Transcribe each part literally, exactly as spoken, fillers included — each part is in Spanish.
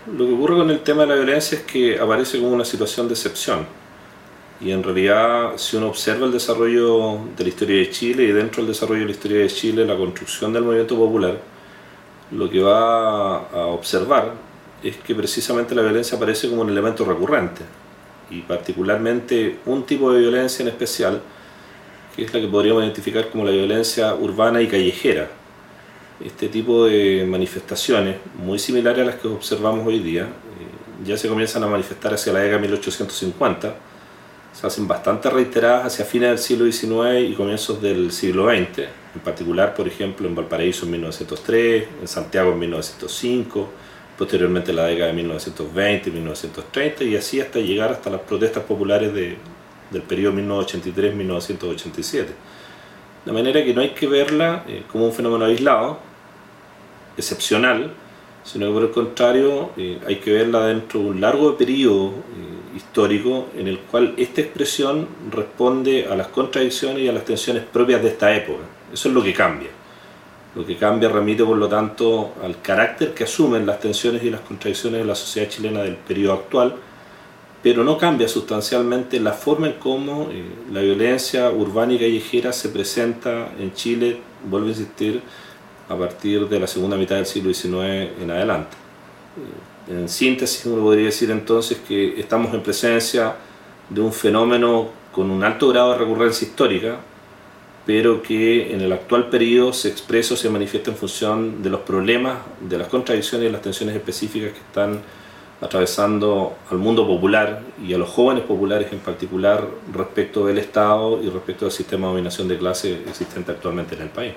Lo que ocurre con el tema de la violencia es que aparece como una situación de excepción. Y en realidad, si uno observa el desarrollo de la historia de Chile y dentro del desarrollo de la historia de Chile, la construcción del movimiento popular, lo que va a observar es que precisamente la violencia aparece como un elemento recurrente. Y particularmente un tipo de violencia en especial, que es la que podríamos identificar como la violencia urbana y callejera. Este tipo de manifestaciones, muy similares a las que observamos hoy día, eh, ya se comienzan a manifestar hacia la década de mil ochocientos cincuenta, se hacen bastante reiteradas hacia fines del siglo diecinueve y comienzos del siglo veinte, en particular, por ejemplo, en Valparaíso en mil novecientos tres, en Santiago en mil novecientos cinco, posteriormente en la década de mil novecientos veinte y mil novecientos treinta, y así hasta llegar hasta las protestas populares de, del periodo mil novecientos ochenta y tres a mil novecientos ochenta y siete. De manera que no hay que verla eh, como un fenómeno aislado, excepcional, sino que por el contrario eh, hay que verla dentro de un largo periodo eh, histórico en el cual esta expresión responde a las contradicciones y a las tensiones propias de esta época. Eso es lo que cambia. Lo que cambia remite por lo tanto al carácter que asumen las tensiones y las contradicciones de la sociedad chilena del periodo actual, pero no cambia sustancialmente la forma en cómo eh, la violencia urbana y callejera se presenta en Chile, vuelvo a insistir, a partir de la segunda mitad del siglo diecinueve en adelante. En síntesis, uno podría decir entonces que estamos en presencia de un fenómeno con un alto grado de recurrencia histórica, pero que en el actual periodo se expresa o se manifiesta en función de los problemas, de las contradicciones y las tensiones específicas que están atravesando al mundo popular y a los jóvenes populares en particular respecto del Estado y respecto del sistema de dominación de clase existente actualmente en el país.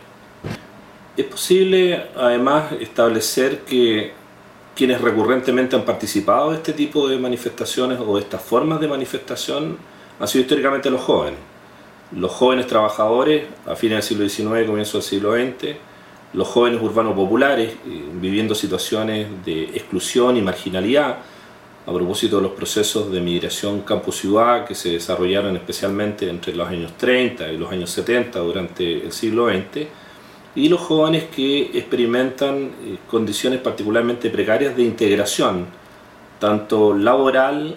Es posible además establecer que quienes recurrentemente han participado de este tipo de manifestaciones o de estas formas de manifestación han sido históricamente los jóvenes. Los jóvenes trabajadores a fines del siglo diecinueve y comienzo del siglo veinte, los jóvenes urbanos populares eh, viviendo situaciones de exclusión y marginalidad a propósito de los procesos de migración campo-ciudad que se desarrollaron especialmente entre los años treinta y los años setenta durante el siglo veinte, y los jóvenes que experimentan condiciones particularmente precarias de integración, tanto laboral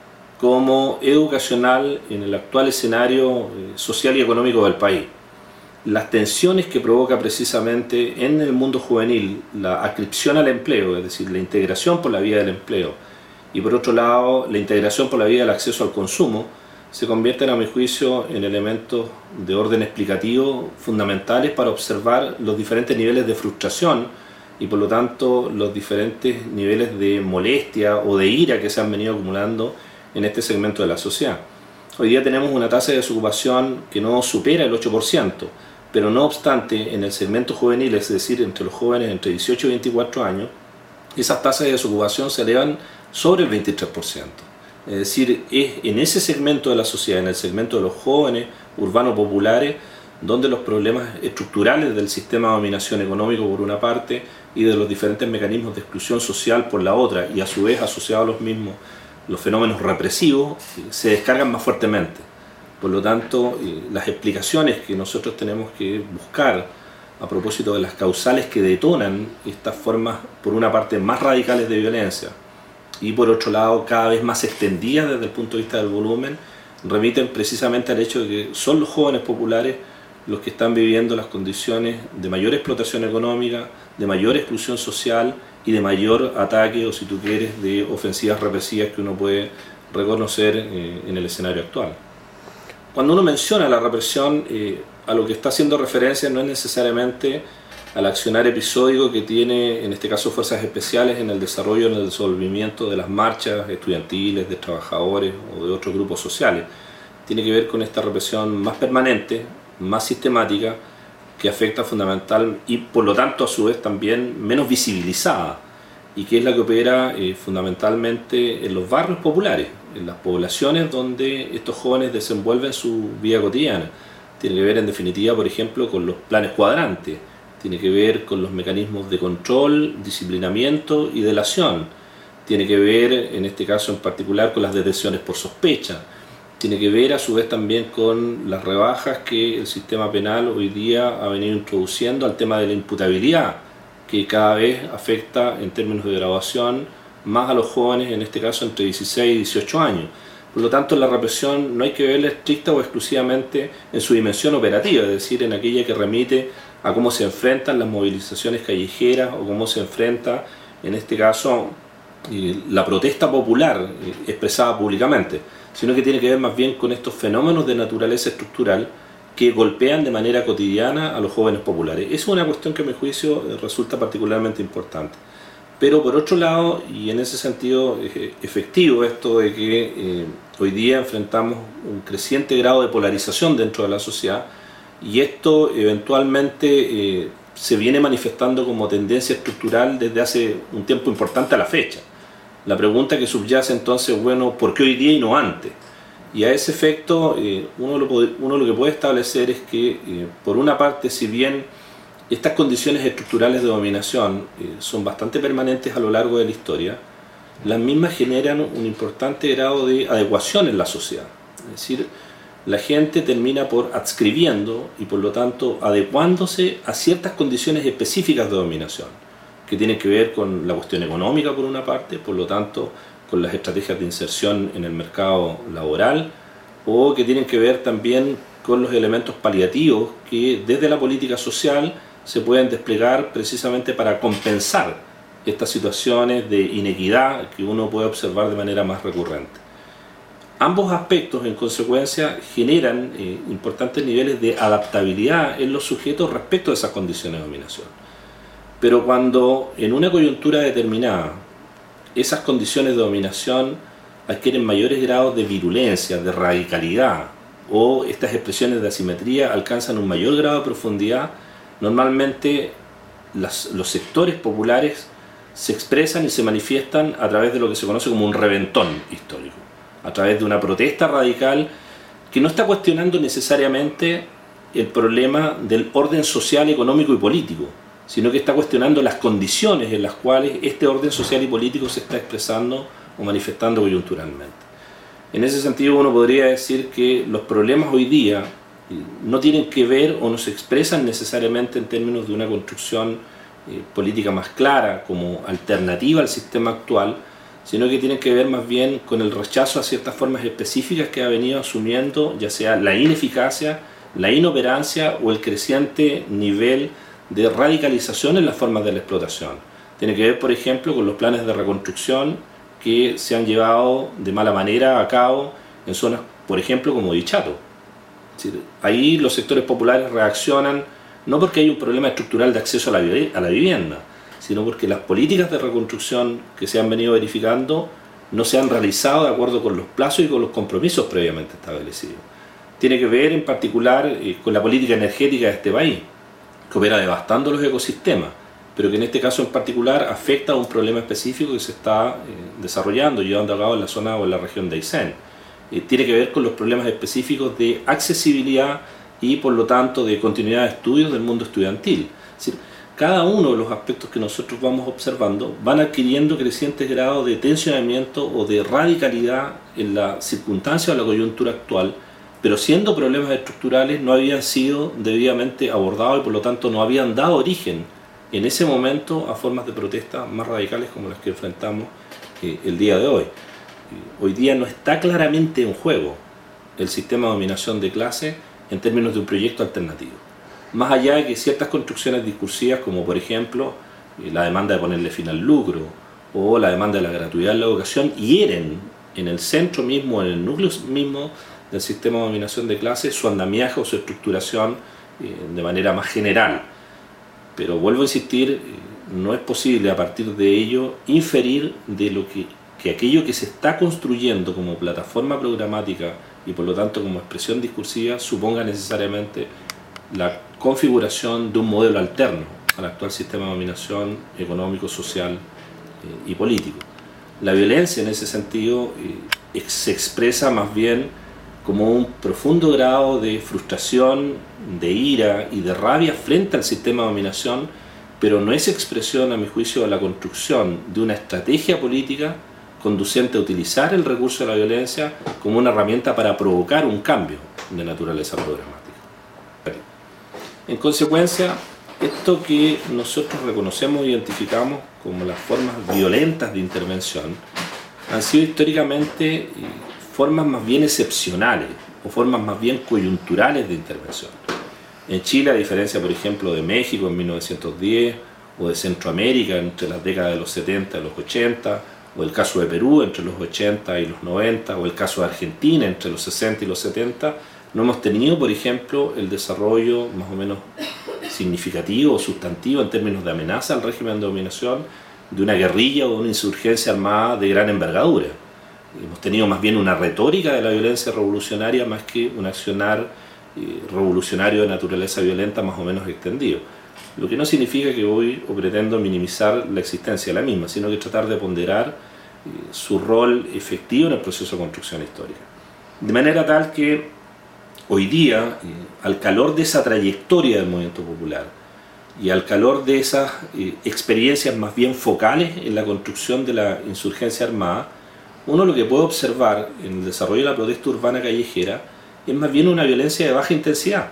como educacional en el actual escenario social y económico del país. Las tensiones que provoca precisamente en el mundo juvenil la adscripción al empleo, es decir, la integración por la vía del empleo, y por otro lado la integración por la vía del acceso al consumo, se convierten a mi juicio en elementos de orden explicativo fundamentales para observar los diferentes niveles de frustración y por lo tanto los diferentes niveles de molestia o de ira que se han venido acumulando en este segmento de la sociedad. Hoy día tenemos una tasa de desocupación que no supera el ocho por ciento, pero no obstante en el segmento juvenil, es decir, entre los jóvenes entre dieciocho y veinticuatro años, esas tasas de desocupación se elevan sobre el veintitrés por ciento. Es decir, es en ese segmento de la sociedad, en el segmento de los jóvenes urbanos populares, donde los problemas estructurales del sistema de dominación económico por una parte y de los diferentes mecanismos de exclusión social por la otra, y a su vez asociados a los mismos los fenómenos represivos, se descargan más fuertemente. Por lo tanto, las explicaciones que nosotros tenemos que buscar a propósito de las causales que detonan estas formas, por una parte, más radicales de violencia, y por otro lado cada vez más extendidas desde el punto de vista del volumen, remiten precisamente al hecho de que son los jóvenes populares los que están viviendo las condiciones de mayor explotación económica, de mayor exclusión social y de mayor ataque, o si tú quieres, de ofensivas represivas que uno puede reconocer eh, en el escenario actual. Cuando uno menciona la represión, eh, a lo que está haciendo referencia no es necesariamente al accionar episódico que tiene, en este caso, fuerzas especiales en el desarrollo, en el desenvolvimiento de las marchas estudiantiles, de trabajadores o de otros grupos sociales. Tiene que ver con esta represión más permanente, más sistemática, que afecta fundamental y por lo tanto a su vez también menos visibilizada, y que es la que opera eh, fundamentalmente en los barrios populares, en las poblaciones donde estos jóvenes desenvuelven su vida cotidiana. Tiene que ver en definitiva, por ejemplo, con los planes cuadrantes, tiene que ver con los mecanismos de control, disciplinamiento y delación, tiene que ver en este caso en particular con las detenciones por sospecha, tiene que ver a su vez también con las rebajas que el sistema penal hoy día ha venido introduciendo al tema de la imputabilidad, que cada vez afecta en términos de graduación más a los jóvenes, en este caso entre dieciséis y dieciocho años. Por lo tanto, la represión no hay que verla estricta o exclusivamente en su dimensión operativa, es decir, en aquella que remite a cómo se enfrentan las movilizaciones callejeras o cómo se enfrenta, en este caso, la protesta popular expresada públicamente, sino que tiene que ver más bien con estos fenómenos de naturaleza estructural que golpean de manera cotidiana a los jóvenes populares. Esa es una cuestión que a mi juicio resulta particularmente importante. Pero por otro lado, y en ese sentido es efectivo esto de que eh, hoy día enfrentamos un creciente grado de polarización dentro de la sociedad, y esto eventualmente eh, se viene manifestando como tendencia estructural desde hace un tiempo importante a la fecha. La pregunta que subyace entonces, bueno, ¿por qué hoy día y no antes? Y a ese efecto, eh, uno, lo puede, uno lo que puede establecer es que, eh, por una parte, si bien estas condiciones estructurales de dominación eh, son bastante permanentes a lo largo de la historia, las mismas generan un importante grado de adecuación en la sociedad. Es decir, la gente termina por adscribiendo y por lo tanto adecuándose a ciertas condiciones específicas de dominación, que tienen que ver con la cuestión económica por una parte, por lo tanto con las estrategias de inserción en el mercado laboral, o que tienen que ver también con los elementos paliativos que desde la política social se pueden desplegar precisamente para compensar estas situaciones de inequidad que uno puede observar de manera más recurrente. Ambos aspectos, en consecuencia, generan eh, importantes niveles de adaptabilidad en los sujetos respecto a esas condiciones de dominación. Pero cuando en una coyuntura determinada esas condiciones de dominación adquieren mayores grados de virulencia, de radicalidad, o estas expresiones de asimetría alcanzan un mayor grado de profundidad, normalmente las, los sectores populares se expresan y se manifiestan a través de lo que se conoce como un reventón histórico, a través de una protesta radical que no está cuestionando necesariamente el problema del orden social, económico y político, sino que está cuestionando las condiciones en las cuales este orden social y político se está expresando o manifestando coyunturalmente. En ese sentido, uno podría decir que los problemas hoy día no tienen que ver o no se expresan necesariamente en términos de una construcción eh, política más clara como alternativa al sistema actual, sino que tienen que ver más bien con el rechazo a ciertas formas específicas que ha venido asumiendo, ya sea la ineficacia, la inoperancia o el creciente nivel de radicalización en las formas de la explotación. Tiene que ver, por ejemplo, con los planes de reconstrucción que se han llevado de mala manera a cabo en zonas, por ejemplo, como Dichato. Es decir, ahí los sectores populares reaccionan no porque hay un problema estructural de acceso a la, a la vivienda, sino porque las políticas de reconstrucción que se han venido verificando no se han realizado de acuerdo con los plazos y con los compromisos previamente establecidos. Tiene que ver en particular eh, con la política energética de este país, que opera devastando los ecosistemas, pero que en este caso en particular afecta a un problema específico que se está eh, desarrollando, llevando a cabo en la zona o en la región de Aysén. Eh, tiene que ver con los problemas específicos de accesibilidad y por lo tanto de continuidad de estudios del mundo estudiantil. Es decir, cada uno de los aspectos que nosotros vamos observando van adquiriendo crecientes grados de tensionamiento o de radicalidad en la circunstancia o la coyuntura actual, pero siendo problemas estructurales no habían sido debidamente abordados y por lo tanto no habían dado origen en ese momento a formas de protesta más radicales como las que enfrentamos eh, el día de hoy. Hoy día no está claramente en juego el sistema de dominación de clase en términos de un proyecto alternativo. Más allá de que ciertas construcciones discursivas, como por ejemplo eh, la demanda de ponerle fin al lucro o la demanda de la gratuidad en la educación, hieren en el centro mismo, en el núcleo mismo del sistema de dominación de clase, su andamiaje o su estructuración eh, de manera más general. Pero vuelvo a insistir, eh, no es posible a partir de ello inferir de lo que, que aquello que se está construyendo como plataforma programática y por lo tanto como expresión discursiva suponga necesariamente la configuración de un modelo alterno al actual sistema de dominación económico, social eh, y político. La violencia en ese sentido eh, se expresa más bien como un profundo grado de frustración, de ira y de rabia frente al sistema de dominación, pero no es expresión, a mi juicio, de la construcción de una estrategia política conducente a utilizar el recurso de la violencia como una herramienta para provocar un cambio de naturaleza programática. En consecuencia, Esto que nosotros reconocemos e identificamos como las formas violentas de intervención han sido históricamente formas más bien excepcionales o formas más bien coyunturales de intervención. En Chile, a diferencia, por ejemplo, de México en mil novecientos diez, o de Centroamérica entre las décadas de los setenta y los ochenta, o el caso de Perú entre los ochenta y los noventa, o el caso de Argentina entre los sesenta y los setenta, no hemos tenido, por ejemplo, el desarrollo más o menos significativo o sustantivo en términos de amenaza al régimen de dominación de una guerrilla o de una insurgencia armada de gran envergadura. Hemos tenido más bien una retórica de la violencia revolucionaria más que un accionar eh, revolucionario de naturaleza violenta más o menos extendido. Lo que no significa que voy o pretendo minimizar la existencia de la misma, sino que tratar de ponderar eh, su rol efectivo en el proceso de construcción histórica. De manera tal que hoy día, eh, al calor de esa trayectoria del movimiento popular y al calor de esas eh, experiencias más bien focales en la construcción de la insurgencia armada, uno lo que puede observar en el desarrollo de la protesta urbana callejera es más bien una violencia de baja intensidad,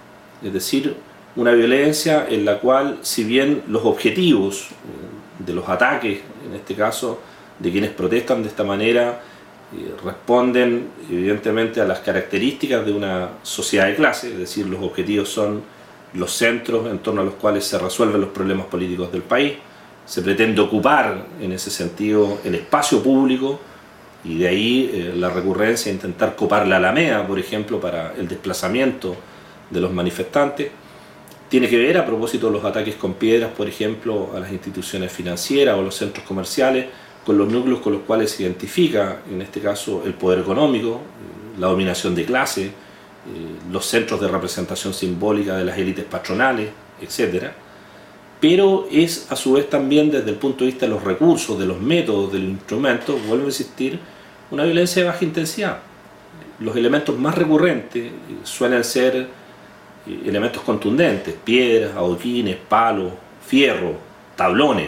es decir, una violencia en la cual, si bien los objetivos eh, de los ataques, en este caso de quienes protestan de esta manera, eh, responden evidentemente a las características de una sociedad de clase, es decir, los objetivos son los centros en torno a los cuales se resuelven los problemas políticos del país, se pretende ocupar en ese sentido el espacio público y de ahí eh, la recurrencia a intentar copar la Alameda, por ejemplo, para el desplazamiento de los manifestantes. Tiene que ver, a propósito de los ataques con piedras, por ejemplo, a las instituciones financieras o a los centros comerciales, con los núcleos con los cuales se identifica, en este caso, el poder económico, la dominación de clase, eh, los centros de representación simbólica de las élites patronales, etcétera. Pero es a su vez también desde el punto de vista de los recursos, de los métodos, de los instrumentos, vuelvo a insistir, una violencia de baja intensidad. Los elementos más recurrentes suelen ser elementos contundentes, piedras, adoquines, palos, fierro, tablones.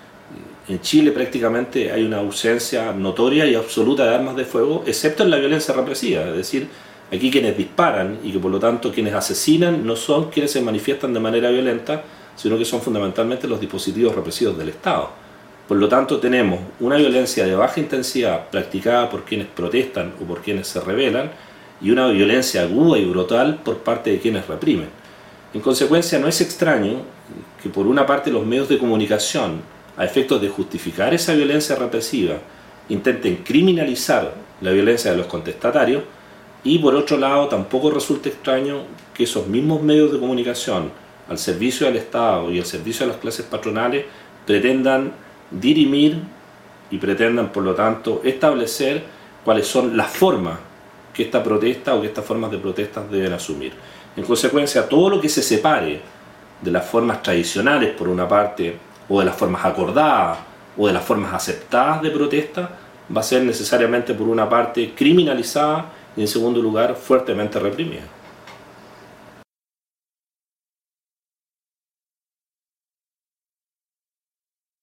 En Chile prácticamente hay una ausencia notoria y absoluta de armas de fuego, excepto en la violencia represiva, es decir, aquí quienes disparan y que por lo tanto quienes asesinan no son quienes se manifiestan de manera violenta, sino que son fundamentalmente los dispositivos represivos del Estado. Por lo tanto tenemos una violencia de baja intensidad practicada por quienes protestan o por quienes se rebelan, y una violencia aguda y brutal por parte de quienes reprimen. En consecuencia, no es extraño que por una parte los medios de comunicación, a efectos de justificar esa violencia represiva, intenten criminalizar la violencia de los contestatarios, y por otro lado tampoco resulta extraño que esos mismos medios de comunicación, al servicio del Estado y al servicio de las clases patronales, pretendan dirimir y pretendan por lo tanto establecer cuáles son las formas que esta protesta o que estas formas de protestas deben asumir. En consecuencia, todo lo que se separe de las formas tradicionales, por una parte, o de las formas acordadas, o de las formas aceptadas de protesta, va a ser necesariamente, por una parte, criminalizada y, en segundo lugar, fuertemente reprimida.